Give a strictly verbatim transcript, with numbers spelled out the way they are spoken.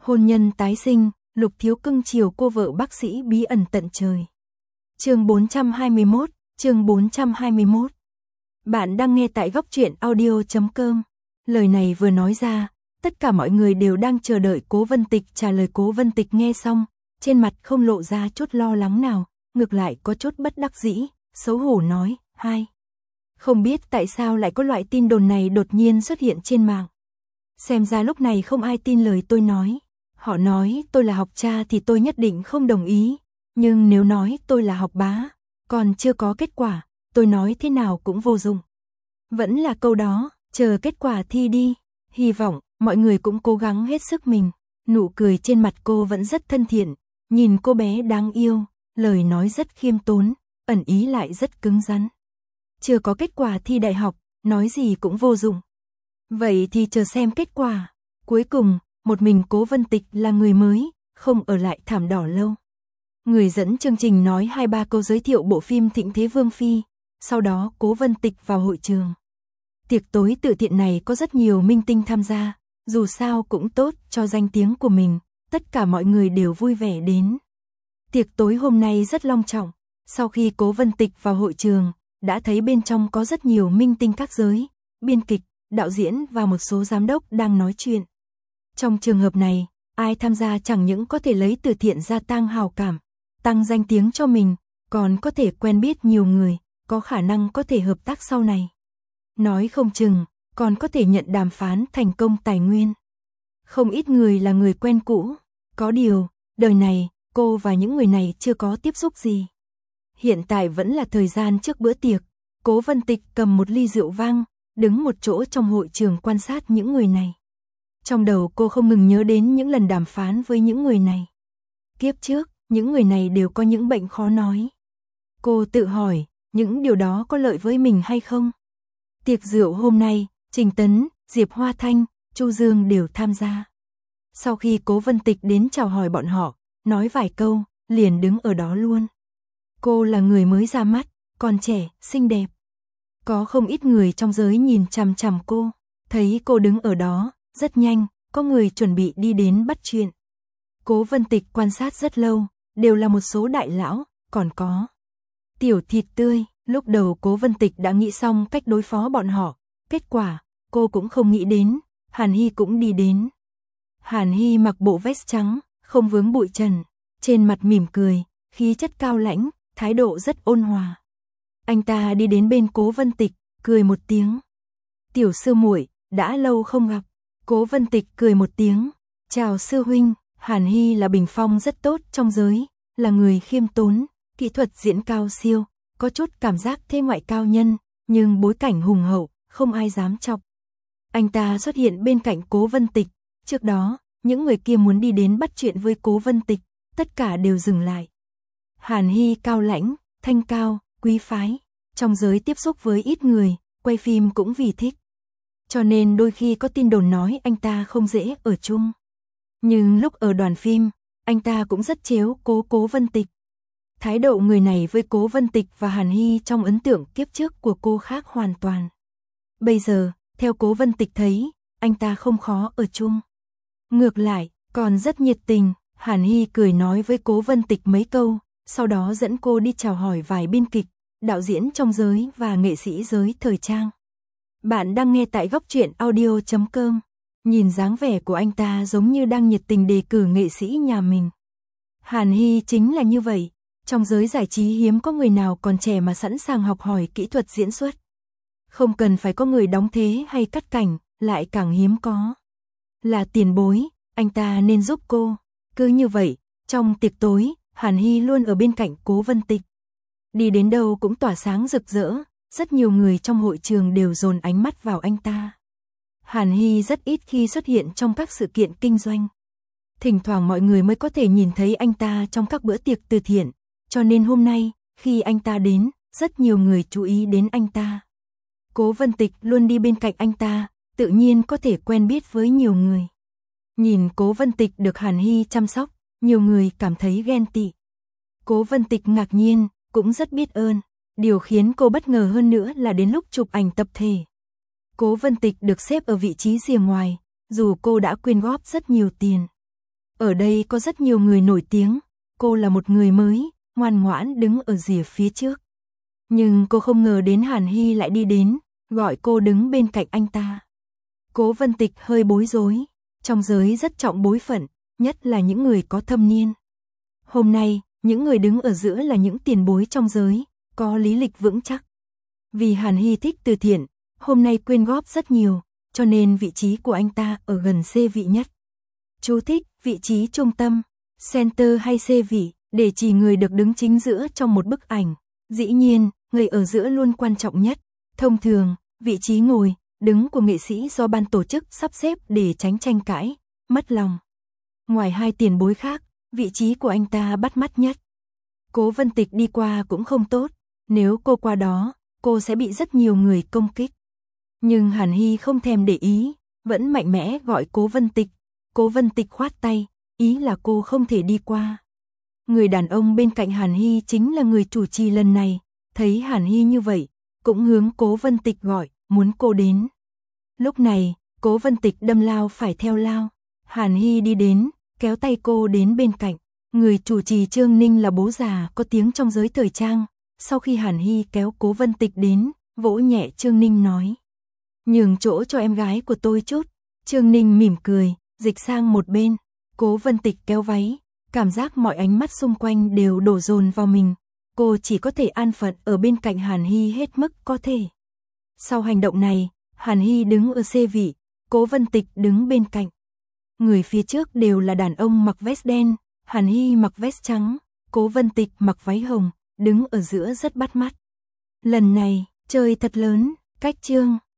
Hôn nhân tái sinh, Lục Thiếu cưng chiều cô vợ bác sĩ bí ẩn tận trời. Chương bốn trăm hai mươi mốt, chương bốn trăm hai mươi mốt. Bạn đang nghe tại góc truyện audio chấm com. Lời này vừa nói ra, tất cả mọi người đều đang chờ đợi Cố Vân Tịch trả lời. Cố Vân Tịch nghe xong, trên mặt không lộ ra chút lo lắng nào, ngược lại có chút bất đắc dĩ, xấu hổ nói, hai. Không biết tại sao lại có loại tin đồn này đột nhiên xuất hiện trên mạng. Xem ra lúc này không ai tin lời tôi nói. Họ nói tôi là học cha thì tôi nhất định không đồng ý. Nhưng nếu nói tôi là học bá, còn chưa có kết quả, tôi nói thế nào cũng vô dụng. Vẫn là câu đó, chờ kết quả thi đi. Hy vọng mọi người cũng cố gắng hết sức mình. Nụ cười trên mặt cô vẫn rất thân thiện. Nhìn cô bé đáng yêu, lời nói rất khiêm tốn, ẩn ý lại rất cứng rắn. Chưa có kết quả thi đại học, nói gì cũng vô dụng. Vậy thì chờ xem kết quả. Cuối cùng, một mình Cố Vân Tịch là người mới, không ở lại thảm đỏ lâu. Người dẫn chương trình nói hai ba câu giới thiệu bộ phim Thịnh Thế Vương Phi, sau đó Cố Vân Tịch vào hội trường. Tiệc tối từ thiện này có rất nhiều minh tinh tham gia, dù sao cũng tốt cho danh tiếng của mình, tất cả mọi người đều vui vẻ đến. Tiệc tối hôm nay rất long trọng, sau khi Cố Vân Tịch vào hội trường, đã thấy bên trong có rất nhiều minh tinh các giới, biên kịch, đạo diễn và một số giám đốc đang nói chuyện. Trong trường hợp này, ai tham gia chẳng những có thể lấy từ thiện gia tăng hào cảm, tăng danh tiếng cho mình, còn có thể quen biết nhiều người, có khả năng có thể hợp tác sau này. Nói không chừng, còn có thể nhận đàm phán thành công tài nguyên. Không ít người là người quen cũ, có điều, đời này, cô và những người này chưa có tiếp xúc gì. Hiện tại vẫn là thời gian trước bữa tiệc, Cố Vân Tịch cầm một ly rượu vang, đứng một chỗ trong hội trường quan sát những người này. Trong đầu cô không ngừng nhớ đến những lần đàm phán với những người này. Kiếp trước, những người này đều có những bệnh khó nói. Cô tự hỏi, những điều đó có lợi với mình hay không? Tiệc rượu hôm nay, Trình Tấn, Diệp Hoa Thanh, Chu Dương đều tham gia. Sau khi Cố Vân Tịch đến chào hỏi bọn họ, nói vài câu, liền đứng ở đó luôn. Cô là người mới ra mắt, còn trẻ, xinh đẹp. Có không ít người trong giới nhìn chằm chằm cô, thấy cô đứng ở đó, rất nhanh, có người chuẩn bị đi đến bắt chuyện. Cố Vân Tịch quan sát rất lâu, đều là một số đại lão, còn có tiểu thịt tươi. Lúc đầu Cố Vân Tịch đã nghĩ xong cách đối phó bọn họ, kết quả, cô cũng không nghĩ đến, Hàn Hy cũng đi đến. Hàn Hy mặc bộ vest trắng, không vướng bụi trần, trên mặt mỉm cười, khí chất cao lãnh, thái độ rất ôn hòa. Anh ta đi đến bên Cố Vân Tịch, cười một tiếng. Tiểu sư muội, đã lâu không gặp. Cố Vân Tịch cười một tiếng. Chào sư huynh. Hàn Hy là bình phong rất tốt trong giới, là người khiêm tốn, kỹ thuật diễn cao siêu, có chút cảm giác thế ngoại cao nhân, nhưng bối cảnh hùng hậu, không ai dám chọc. Anh ta xuất hiện bên cạnh Cố Vân Tịch. Trước đó, những người kia muốn đi đến bắt chuyện với Cố Vân Tịch, tất cả đều dừng lại. Hàn Hy cao lãnh, thanh cao, quý phái, trong giới tiếp xúc với ít người, quay phim cũng vì thích. Cho nên đôi khi có tin đồn nói anh ta không dễ ở chung. Nhưng lúc ở đoàn phim, anh ta cũng rất trếu cố Cố Vân Tịch. Thái độ người này với Cố Vân Tịch và Hàn Hy trong ấn tượng kiếp trước của cô khác hoàn toàn. Bây giờ, theo Cố Vân Tịch thấy, anh ta không khó ở chung. Ngược lại, còn rất nhiệt tình. Hàn Hy cười nói với Cố Vân Tịch mấy câu, sau đó dẫn cô đi chào hỏi vài biên kịch, đạo diễn trong giới và nghệ sĩ giới thời trang. Bạn đang nghe tại góc truyện audio chấm com. Nhìn dáng vẻ của anh ta giống như đang nhiệt tình đề cử nghệ sĩ nhà mình. Hàn Hy chính là như vậy, trong giới giải trí hiếm có người nào còn trẻ mà sẵn sàng học hỏi kỹ thuật diễn xuất. Không cần phải có người đóng thế hay cắt cảnh, lại càng hiếm có. Là tiền bối, anh ta nên giúp cô. Cứ như vậy, trong tiệc tối, Hàn Hy luôn ở bên cạnh Cố Vân Tịch. Đi đến đâu cũng tỏa sáng rực rỡ, rất nhiều người trong hội trường đều dồn ánh mắt vào anh ta. Hàn Hy rất ít khi xuất hiện trong các sự kiện kinh doanh. Thỉnh thoảng mọi người mới có thể nhìn thấy anh ta trong các bữa tiệc từ thiện, cho nên hôm nay, khi anh ta đến, rất nhiều người chú ý đến anh ta. Cố Vân Tịch luôn đi bên cạnh anh ta, tự nhiên có thể quen biết với nhiều người. Nhìn Cố Vân Tịch được Hàn Hy chăm sóc, nhiều người cảm thấy ghen tị. Cố Vân Tịch ngạc nhiên, cũng rất biết ơn. Điều khiến cô bất ngờ hơn nữa là đến lúc chụp ảnh tập thể. Cố Vân Tịch được xếp ở vị trí rìa ngoài, dù cô đã quyên góp rất nhiều tiền. Ở đây có rất nhiều người nổi tiếng, cô là một người mới, ngoan ngoãn đứng ở rìa phía trước. Nhưng cô không ngờ đến Hàn Hy lại đi đến, gọi cô đứng bên cạnh anh ta. Cố Vân Tịch hơi bối rối, trong giới rất trọng bối phận, nhất là những người có thâm niên. Hôm nay, những người đứng ở giữa là những tiền bối trong giới, có lý lịch vững chắc. Vì Hàn Hy thích từ thiện, hôm nay quyên góp rất nhiều, cho nên vị trí của anh ta ở gần C vị nhất. Chú thích, vị trí trung tâm, center hay C vị, để chỉ người được đứng chính giữa trong một bức ảnh. Dĩ nhiên, người ở giữa luôn quan trọng nhất. Thông thường, vị trí ngồi, đứng của nghệ sĩ do ban tổ chức sắp xếp để tránh tranh cãi, mất lòng. Ngoài hai tiền bối khác, vị trí của anh ta bắt mắt nhất. Cố Vân Tịch đi qua cũng không tốt, nếu cô qua đó, cô sẽ bị rất nhiều người công kích. Nhưng Hàn Hy không thèm để ý, vẫn mạnh mẽ gọi Cố Vân Tịch. Cố Vân Tịch khoát tay, ý là cô không thể đi qua. Người đàn ông bên cạnh Hàn Hy chính là người chủ trì lần này, thấy Hàn Hy như vậy, cũng hướng Cố Vân Tịch gọi, muốn cô đến. Lúc này, Cố Vân Tịch đâm lao phải theo lao, Hàn Hy đi đến, kéo tay cô đến bên cạnh. Người chủ trì Trương Ninh là bố già có tiếng trong giới thời trang, sau khi Hàn Hy kéo Cố Vân Tịch đến, vỗ nhẹ Trương Ninh nói. Nhường chỗ cho em gái của tôi chút. Trương Ninh mỉm cười, dịch sang một bên. Cố Vân Tịch kéo váy, cảm giác mọi ánh mắt xung quanh đều đổ dồn vào mình. Cô chỉ có thể an phận ở bên cạnh Hàn Hy hết mức có thể. Sau hành động này, Hàn Hy đứng ở C vị, Cố Vân Tịch đứng bên cạnh. Người phía trước đều là đàn ông mặc vest đen, Hàn Hy mặc vest trắng, Cố Vân Tịch mặc váy hồng, đứng ở giữa rất bắt mắt. Lần này, chơi thật lớn, cách chương.